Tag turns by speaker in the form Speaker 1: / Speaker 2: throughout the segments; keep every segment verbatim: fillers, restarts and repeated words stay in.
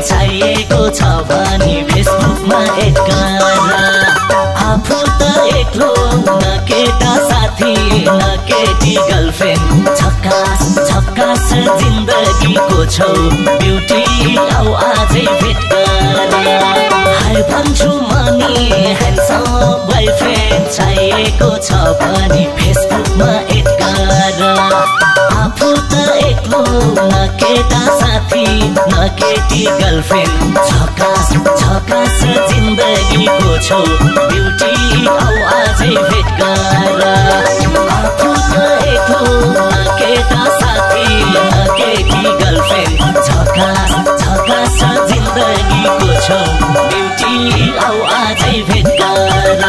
Speaker 1: चाहिएको छ भने फेसबुकमा एड गर। आफू त एक्लो न केटा साथी न केटी गर्लफ्रेन्ड, झक्कास झक्कास जिन्दगीको छौ ब्युटी, आऊ आजै भेट गर। हाय भन्छु मनी ह्यान्डसम बोयफ्रेन्ड चाहिएको छ भने फेसबुकमा एड गर। आफू त एक्लो न केटा साथी न केटी गर्लफ्रेन्ड, झकास झकास जिन्दगीको छौ ब्युटी, आऊ आजै भेट गर। आफू त एक्लो न केटा साथी न केटी गर्लफ्रेन्ड, झकास झकास जिन्दगीको छौ ब्युटी, आऊ आजै भेट गर।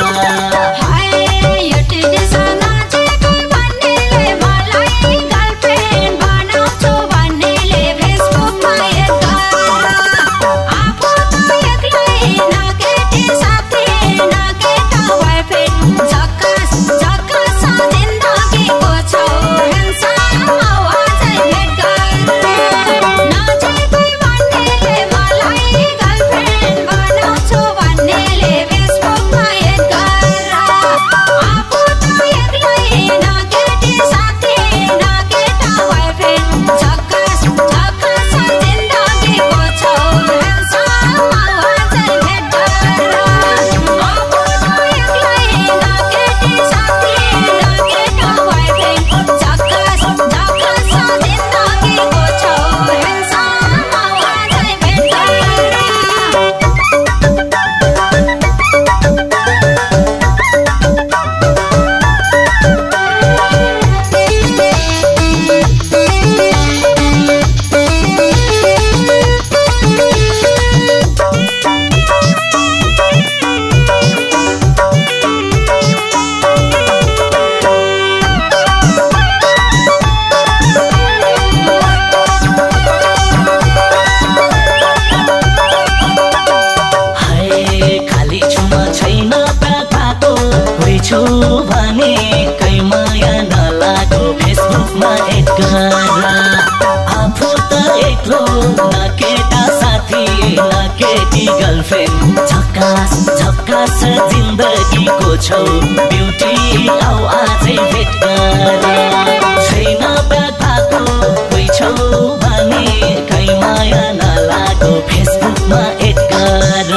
Speaker 1: भने कै माया नलागो फेसबुकमा एड गर। आफू त एक्लो न केटा साथी न केटी गर्लफ्रेन्ड, झक्कास झक्कास जिन्दगीको छौ ब्युटी, आऊ आजै भेट गर। छैन ब्याग भएको कोही छौ भने कै माया नलागो फेसबुकमा एड गर।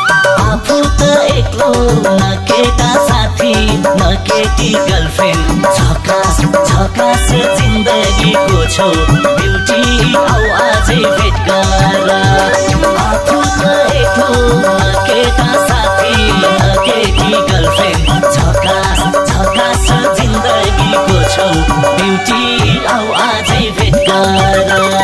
Speaker 1: आफू त एक्लो न केटा साथी न केटी गर्लफ्रेन्ड, झकास झकास जिन्दगीको छौ ब्युटी, आऊ आजै भेट गर। आफू त एक्लो न केटा साथी न केटी गर्लफ्रेन्ड, झकास झकास जिन्दगीको छौ ब्युटी, आऊ आजै भेट गर।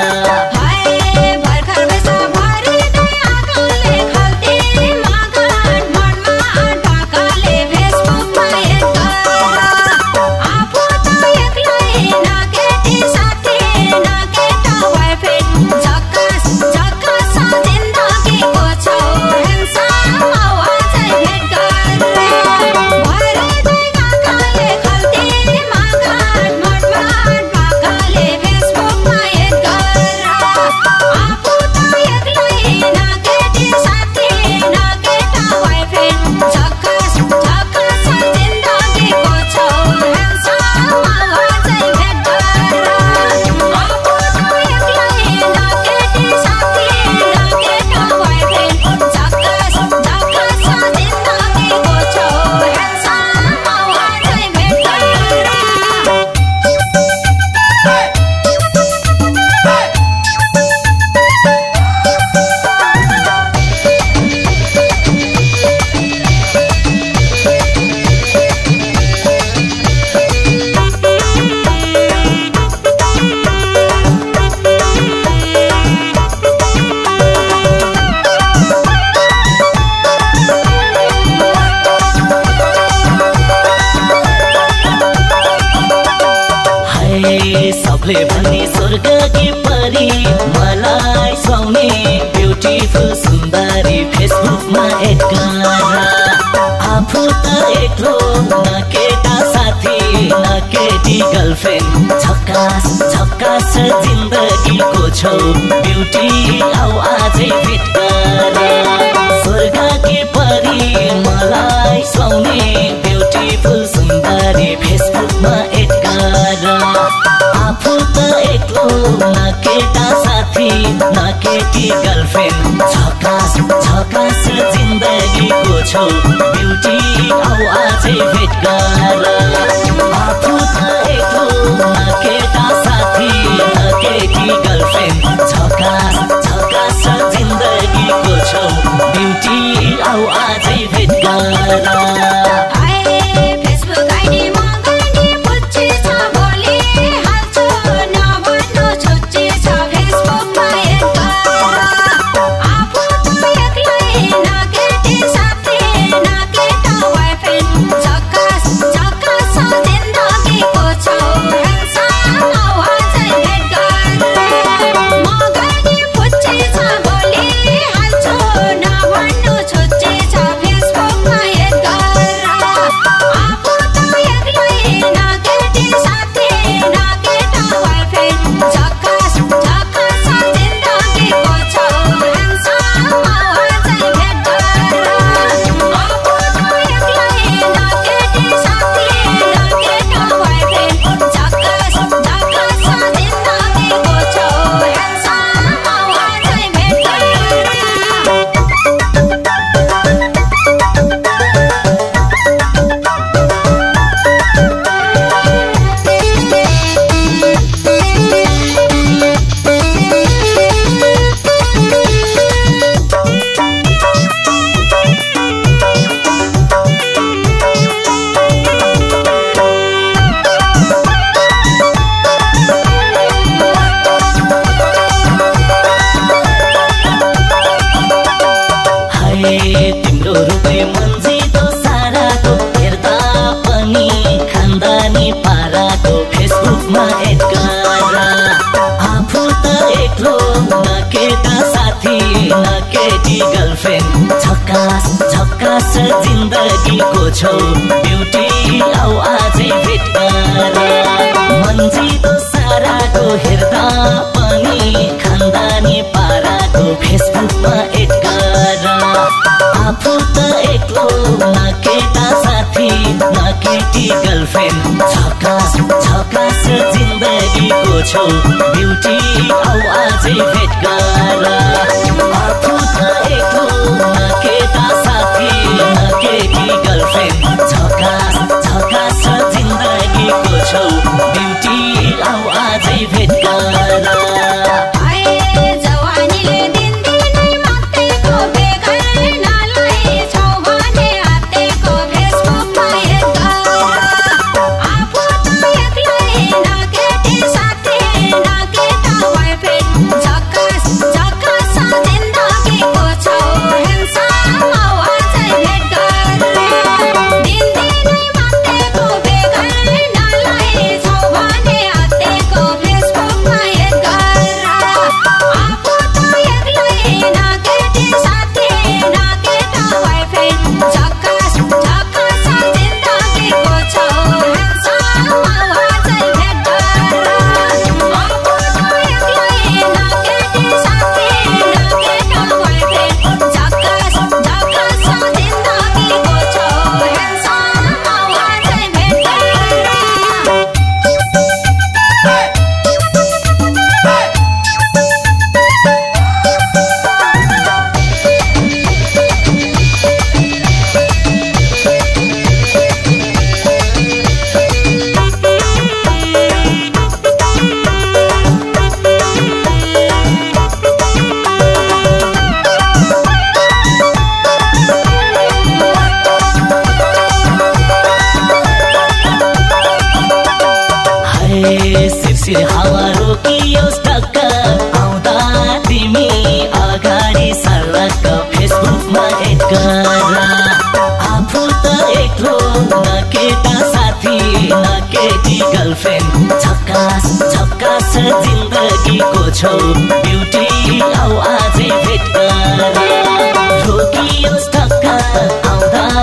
Speaker 1: सबले भने स्वर्ग कि परी मलाई सुहाउने ब्युटिफुल सुन्दरी फेसबुकमा एड गर। आफू त एक्लो न केटा साथी न केटी गर्लफ्रेन्ड झकास झकास जिन्दगीको छौ ब्युटी आऊ आजै भेट गर स्वर्गकी परी मलाई सुहाउने ब्युटिफुल सुन्दरी फेसबुकमा एड गर आफू त एक्लो न केटा साथी न केटी गर्लफ्रेन्ड झकास झकास जिन्दगीको छौ ब्युटी आऊ आजै भेट गर आफू त एक्लो न केटा साथी न केटी गर्लफ्रेन्ड झकास झकास जिन्दगीको छौ ब्युटी आऊ आजै भेट गर तिम्रो रूपले मन जितो साराको हेर्दा पनि खानदानी पाराको फेसबुकमा एड गर आफू त एक्लो न केटा साथी न केटी गर्लफ्रेन्ड झकास झकास जिन्दगीको छौ ब्युटी आऊ आजै भेट गर मन जितो साराको हेर्दा पनि खानदानी पाराको फेसबुकमा एड गर आफू त एक्लो न केटा साथी न केटी गर्लफ्रेन्ड झकास झकास जिन्दगीको छौ ब्युटी आऊ आजै भेट गर आफू त एक्लो न केटा साथी न केटी गर्लफ्रेन्ड झकास झकास जिन्दगीको छौ ब्युटी आऊ आजै भेट गर सिरसिर हावा रोकियोस् टक्क आउँदा तिमी अगाडि सर्लक्क फेसबुकमा एड गर आफू त एक्लो न केटा साथी न केटी गर्लफ्रेन्ड झकास झकास जिन्दगीको छौ ब्युटी आऊ आजै भेट गर रोकियोस् टक्क आउँदा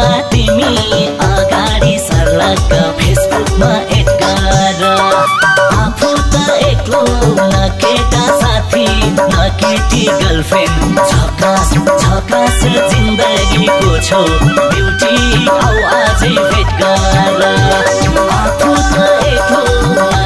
Speaker 1: तिमी अगाडि सर्लक फेसबुकमा एड गर आफू त एक्लो न केटा साथी न केटी गर्लफ्रेन्ड झकास झकास जिन्दगीको छौ ब्युटी आउ आजै भेट गर आफू त एक्लो न